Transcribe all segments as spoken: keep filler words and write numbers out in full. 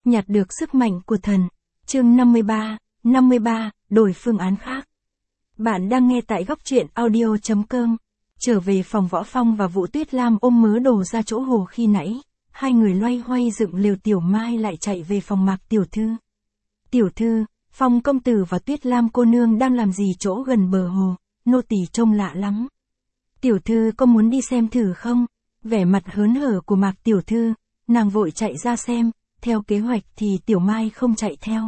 nhặt được sức mạnh của thần. Chương năm mươi ba, năm mươi ba, đổi phương án khác. Bạn đang nghe tại góc truyện audio chấm com. Trở về phòng Võ Phong và Vũ Tuyết Lam ôm mớ đồ ra chỗ hồ khi nãy, hai người loay hoay dựng lều. Tiểu Mai lại chạy về phòng Mạc tiểu thư. Tiểu thư, Phong công tử và Tuyết Lam cô nương đang làm gì chỗ gần bờ hồ, nô tỳ trông lạ lắm. Tiểu thư có muốn đi xem thử không? Vẻ mặt hớn hở của Mạc tiểu thư, nàng vội chạy ra xem, theo kế hoạch thì Tiểu Mai không chạy theo.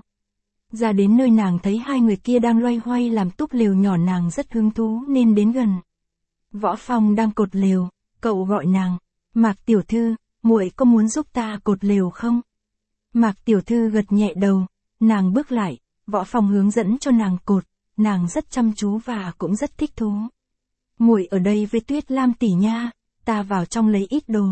Ra đến nơi nàng thấy hai người kia đang loay hoay làm túp lều nhỏ, nàng rất hứng thú nên đến gần. Võ Phong đang cột lều, cậu gọi nàng, Mạc tiểu thư, muội có muốn giúp ta cột lều không? Mạc tiểu thư gật nhẹ đầu, nàng bước lại, Võ Phong hướng dẫn cho nàng cột, nàng rất chăm chú và cũng rất thích thú. Muội ở đây với Tuyết Lam tỷ nha, ta vào trong lấy ít đồ.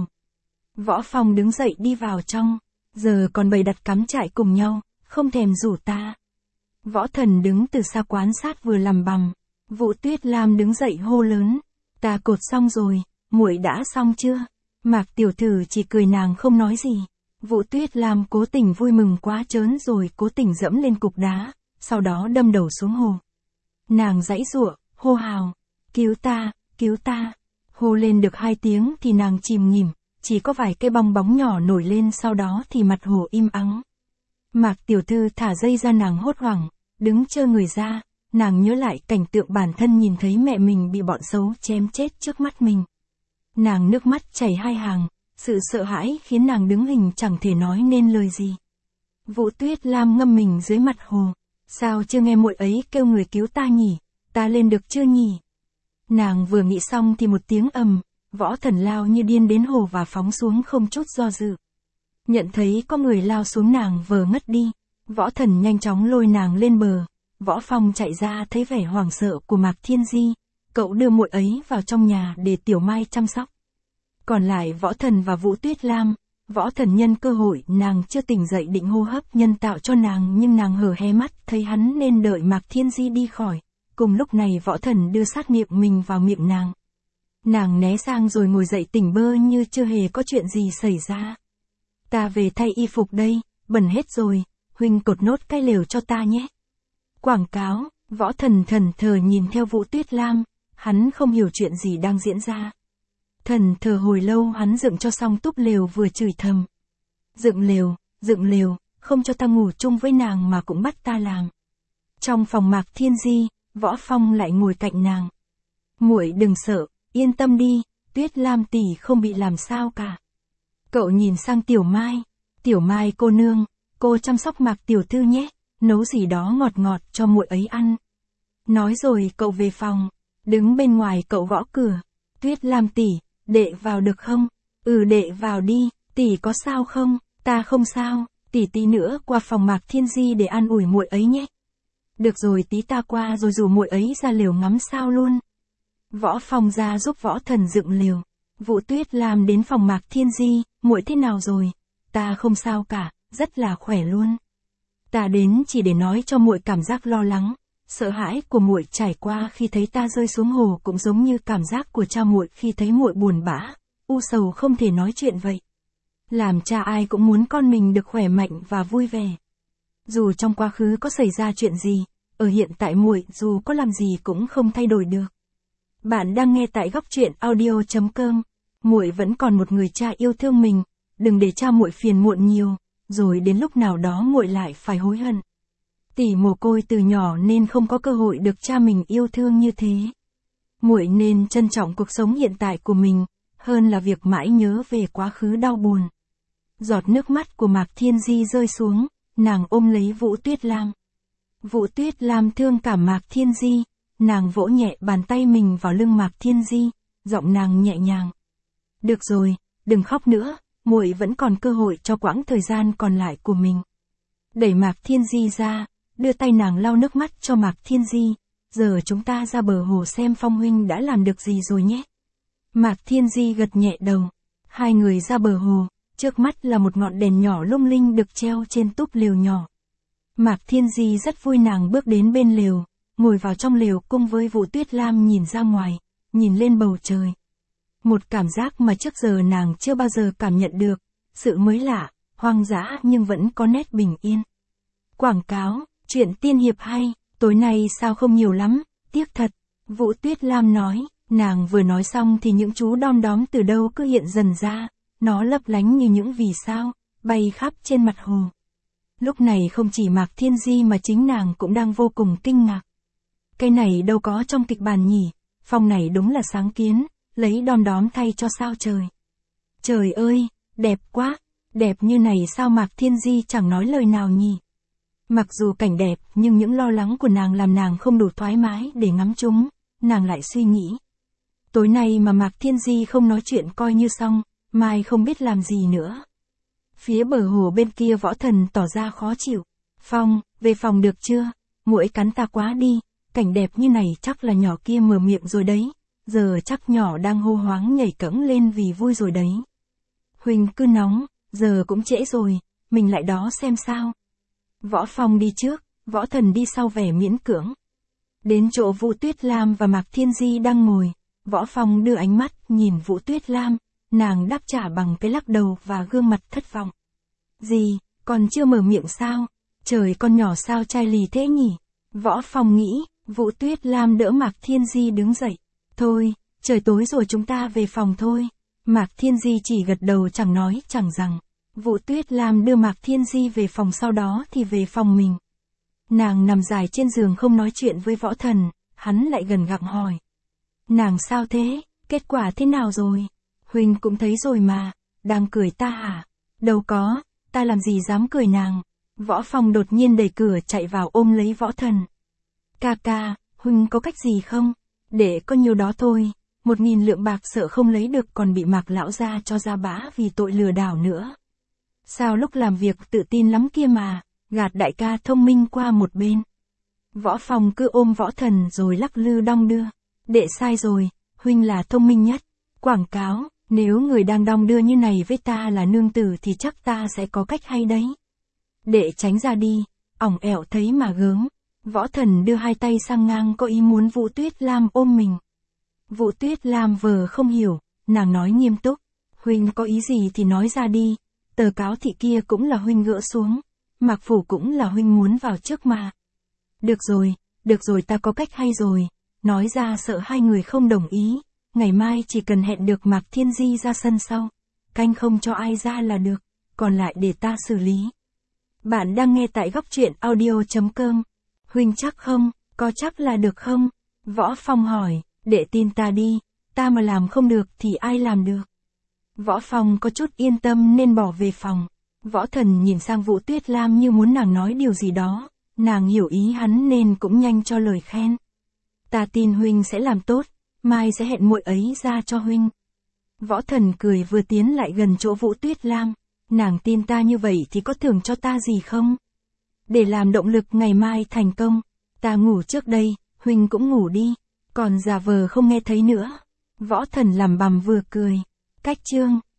Võ Phong đứng dậy đi vào trong, giờ còn bày đặt cắm trại cùng nhau, không thèm rủ ta. Võ Thần đứng từ xa quan sát vừa lầm bầm. Vũ Tuyết Lam đứng dậy hô lớn, ta cột xong rồi, muội đã xong chưa? Mạc tiểu thư chỉ cười, nàng không nói gì. Vũ Tuyết Lam cố tình vui mừng quá trớn rồi cố tình dẫm lên cục đá, sau đó đâm đầu xuống hồ. Nàng giãy giụa, hô hào, cứu ta, cứu ta. Hô lên được hai tiếng thì nàng chìm nghỉm, chỉ có vài cái bong bóng nhỏ nổi lên, sau đó thì mặt hồ im ắng. Mạc tiểu thư thả dây ra, nàng hốt hoảng, đứng trơ người ra, nàng nhớ lại cảnh tượng bản thân nhìn thấy mẹ mình bị bọn xấu chém chết trước mắt mình. Nàng nước mắt chảy hai hàng, sự sợ hãi khiến nàng đứng hình chẳng thể nói nên lời gì. Vũ Tuyết Lam ngâm mình dưới mặt hồ, sao chưa nghe muội ấy kêu người cứu ta nhỉ, ta lên được chưa nhỉ? Nàng vừa nghĩ xong thì một tiếng ầm, Võ Thần lao như điên đến hồ và phóng xuống không chút do dự. Nhận thấy có người lao xuống, nàng vờ ngất đi, Võ Thần nhanh chóng lôi nàng lên bờ. Võ Phong chạy ra thấy vẻ hoảng sợ của Mạc Thiên Di, cậu đưa muội ấy vào trong nhà để Tiểu Mai chăm sóc. Còn lại Võ Thần và Vũ Tuyết Lam, Võ Thần nhân cơ hội nàng chưa tỉnh dậy định hô hấp nhân tạo cho nàng, nhưng nàng hở hé mắt thấy hắn nên đợi Mạc Thiên Di đi khỏi. Cùng lúc này Võ Thần đưa sát miệng mình vào miệng nàng. Nàng né sang rồi ngồi dậy tỉnh bơ như chưa hề có chuyện gì xảy ra. Ta về thay y phục đây, bẩn hết rồi, huynh cột nốt cái lều cho ta nhé. Quảng cáo. Võ Thần thần thờ nhìn theo Vũ Tuyết Lam, hắn không hiểu chuyện gì đang diễn ra. Thần thờ hồi lâu hắn dựng cho xong túp lều vừa chửi thầm. Dựng lều, dựng lều, không cho ta ngủ chung với nàng mà cũng bắt ta làm. Trong phòng Mạc Thiên Di, Võ Phong lại ngồi cạnh nàng. Muội đừng sợ, yên tâm đi, Tuyết Lam tỷ không bị làm sao cả. Cậu nhìn sang Tiểu Mai, Tiểu Mai cô nương, cô chăm sóc Mạc tiểu thư nhé, nấu gì đó ngọt ngọt cho muội ấy ăn. Nói rồi cậu về phòng, đứng bên ngoài cậu gõ cửa. Tuyết Lam tỷ, đệ vào được không? Ừ, đệ vào đi, tỷ có sao không? Ta không sao, tỷ tí nữa qua phòng Mạc Thiên Di để an ủi muội ấy nhé. Được rồi, tí ta qua rồi rủ muội ấy ra lều ngắm sao luôn. Võ Phong ra giúp Võ Thần dựng lều. Vũ Tuyết Lam đến phòng Mạc Thiên Di, muội thế nào rồi? Ta không sao cả, rất là khỏe luôn. Ta đến chỉ để nói cho muội cảm giác lo lắng, sợ hãi của muội trải qua khi thấy ta rơi xuống hồ cũng giống như cảm giác của cha muội khi thấy muội buồn bã, u sầu không thể nói chuyện vậy. Làm cha ai cũng muốn con mình được khỏe mạnh và vui vẻ. Dù trong quá khứ có xảy ra chuyện gì, ở hiện tại muội dù có làm gì cũng không thay đổi được. Bạn đang nghe tại góc truyện audio chấm com. Muội vẫn còn một người cha yêu thương mình, đừng để cha muội phiền muộn nhiều, rồi đến lúc nào đó muội lại phải hối hận. Tỷ mồ côi từ nhỏ nên không có cơ hội được cha mình yêu thương như thế. Muội nên trân trọng cuộc sống hiện tại của mình, hơn là việc mãi nhớ về quá khứ đau buồn. Giọt nước mắt của Mạc Thiên Di rơi xuống, nàng ôm lấy Vũ Tuyết Lam. Vũ Tuyết Lam thương cảm Mạc Thiên Di, nàng vỗ nhẹ bàn tay mình vào lưng Mạc Thiên Di, giọng nàng nhẹ nhàng. Được rồi, đừng khóc nữa, muội vẫn còn cơ hội cho quãng thời gian còn lại của mình. Đẩy Mạc Thiên Di ra, đưa tay nàng lau nước mắt cho Mạc Thiên Di. Giờ chúng ta ra bờ hồ xem Phong huynh đã làm được gì rồi nhé. Mạc Thiên Di gật nhẹ đầu. Hai người ra bờ hồ, trước mắt là một ngọn đèn nhỏ lung linh được treo trên túp lều nhỏ. Mạc Thiên Di rất vui, nàng bước đến bên lều, ngồi vào trong lều cùng với Vũ Tuyết Lam nhìn ra ngoài, nhìn lên bầu trời. Một cảm giác mà trước giờ nàng chưa bao giờ cảm nhận được, sự mới lạ, hoang dã nhưng vẫn có nét bình yên. Quảng cáo, chuyện tiên hiệp hay, tối nay sao không nhiều lắm, tiếc thật. Vũ Tuyết Lam nói, nàng vừa nói xong thì những chú đom đóm từ đâu cứ hiện dần ra, nó lấp lánh như những vì sao, bay khắp trên mặt hồ. Lúc này không chỉ Mạc Thiên Di mà chính nàng cũng đang vô cùng kinh ngạc. Cái này đâu có trong kịch bản nhỉ, Phong này đúng là sáng kiến, lấy đom đóm thay cho sao trời. Trời ơi, đẹp quá, đẹp như này sao Mạc Thiên Di chẳng nói lời nào nhỉ. Mặc dù cảnh đẹp nhưng những lo lắng của nàng làm nàng không đủ thoải mái để ngắm chúng, nàng lại suy nghĩ. Tối nay mà Mạc Thiên Di không nói chuyện coi như xong, mai không biết làm gì nữa. Phía bờ hồ bên kia Võ Thần tỏ ra khó chịu. Phong, về phòng được chưa? Muỗi cắn ta quá đi, cảnh đẹp như này chắc là nhỏ kia mở miệng rồi đấy, giờ chắc nhỏ đang hô hoáng nhảy cẫng lên vì vui rồi đấy. Huỳnh cứ nóng, giờ cũng trễ rồi, mình lại đó xem sao. Võ Phong đi trước, Võ Thần đi sau vẻ miễn cưỡng. Đến chỗ Vũ Tuyết Lam và Mạc Thiên Di đang ngồi, Võ Phong đưa ánh mắt nhìn Vũ Tuyết Lam, nàng đáp trả bằng cái lắc đầu và gương mặt thất vọng. Gì, còn chưa mở miệng sao? Trời, con nhỏ sao chai lì thế nhỉ? Võ Phong nghĩ. Vũ Tuyết Lam đỡ Mạc Thiên Di đứng dậy. Thôi, trời tối rồi chúng ta về phòng thôi. Mạc Thiên Di chỉ gật đầu chẳng nói chẳng rằng. Vũ Tuyết Lam đưa Mạc Thiên Di về phòng, sau đó thì về phòng mình. Nàng nằm dài trên giường không nói chuyện với Võ Thần, hắn lại gần gặng hỏi. Nàng sao thế, kết quả thế nào rồi? Huỳnh cũng thấy rồi mà, đang cười ta hả? Đâu có, ta làm gì dám cười nàng. Võ Phong đột nhiên đẩy cửa chạy vào ôm lấy Võ Thần. Ca ca, Huỳnh có cách gì không? Để có nhiêu đó thôi, một nghìn lượng bạc sợ không lấy được còn bị Mạc lão gia cho ra bã vì tội lừa đảo nữa. Sao lúc làm việc tự tin lắm kia mà, gạt đại ca thông minh qua một bên. Võ Phong cứ ôm Võ Thần rồi lắc lư đong đưa. Đệ sai rồi, Huỳnh là thông minh nhất. Quảng cáo, nếu người đang đong đưa như này với ta là nương tử thì chắc ta sẽ có cách hay đấy. Đệ tránh ra đi, ỏng ẻo thấy mà gớm. Võ Thần đưa hai tay sang ngang có ý muốn Vũ Tuyết Lam ôm mình. Vũ Tuyết Lam vờ không hiểu, nàng nói nghiêm túc. Huỳnh có ý gì thì nói ra đi, tờ cáo thị kia cũng là Huỳnh gỡ xuống, Mạc phủ cũng là Huỳnh muốn vào trước mà. Được rồi, được rồi, ta có cách hay rồi, nói ra sợ hai người không đồng ý, ngày mai chỉ cần hẹn được Mạc Thiên Di ra sân sau, canh không cho ai ra là được, còn lại để ta xử lý. Bạn đang nghe tại góc truyện audio chấm com. Huỳnh chắc không, có chắc là được không? Võ Phong hỏi, để tin ta đi, ta mà làm không được thì ai làm được? Võ Phong có chút yên tâm nên bỏ về phòng. Võ Thần nhìn sang Vũ Tuyết Lam như muốn nàng nói điều gì đó, nàng hiểu ý hắn nên cũng nhanh cho lời khen. Ta tin Huỳnh sẽ làm tốt, mai sẽ hẹn muội ấy ra cho Huỳnh. Võ Thần cười vừa tiến lại gần chỗ Vũ Tuyết Lam, nàng tin ta như vậy thì có thưởng cho ta gì không? Để làm động lực ngày mai thành công, ta ngủ trước đây, Huỳnh cũng ngủ đi, còn giả vờ không nghe thấy nữa. Võ Thần làm bằm vừa cười. Cách chương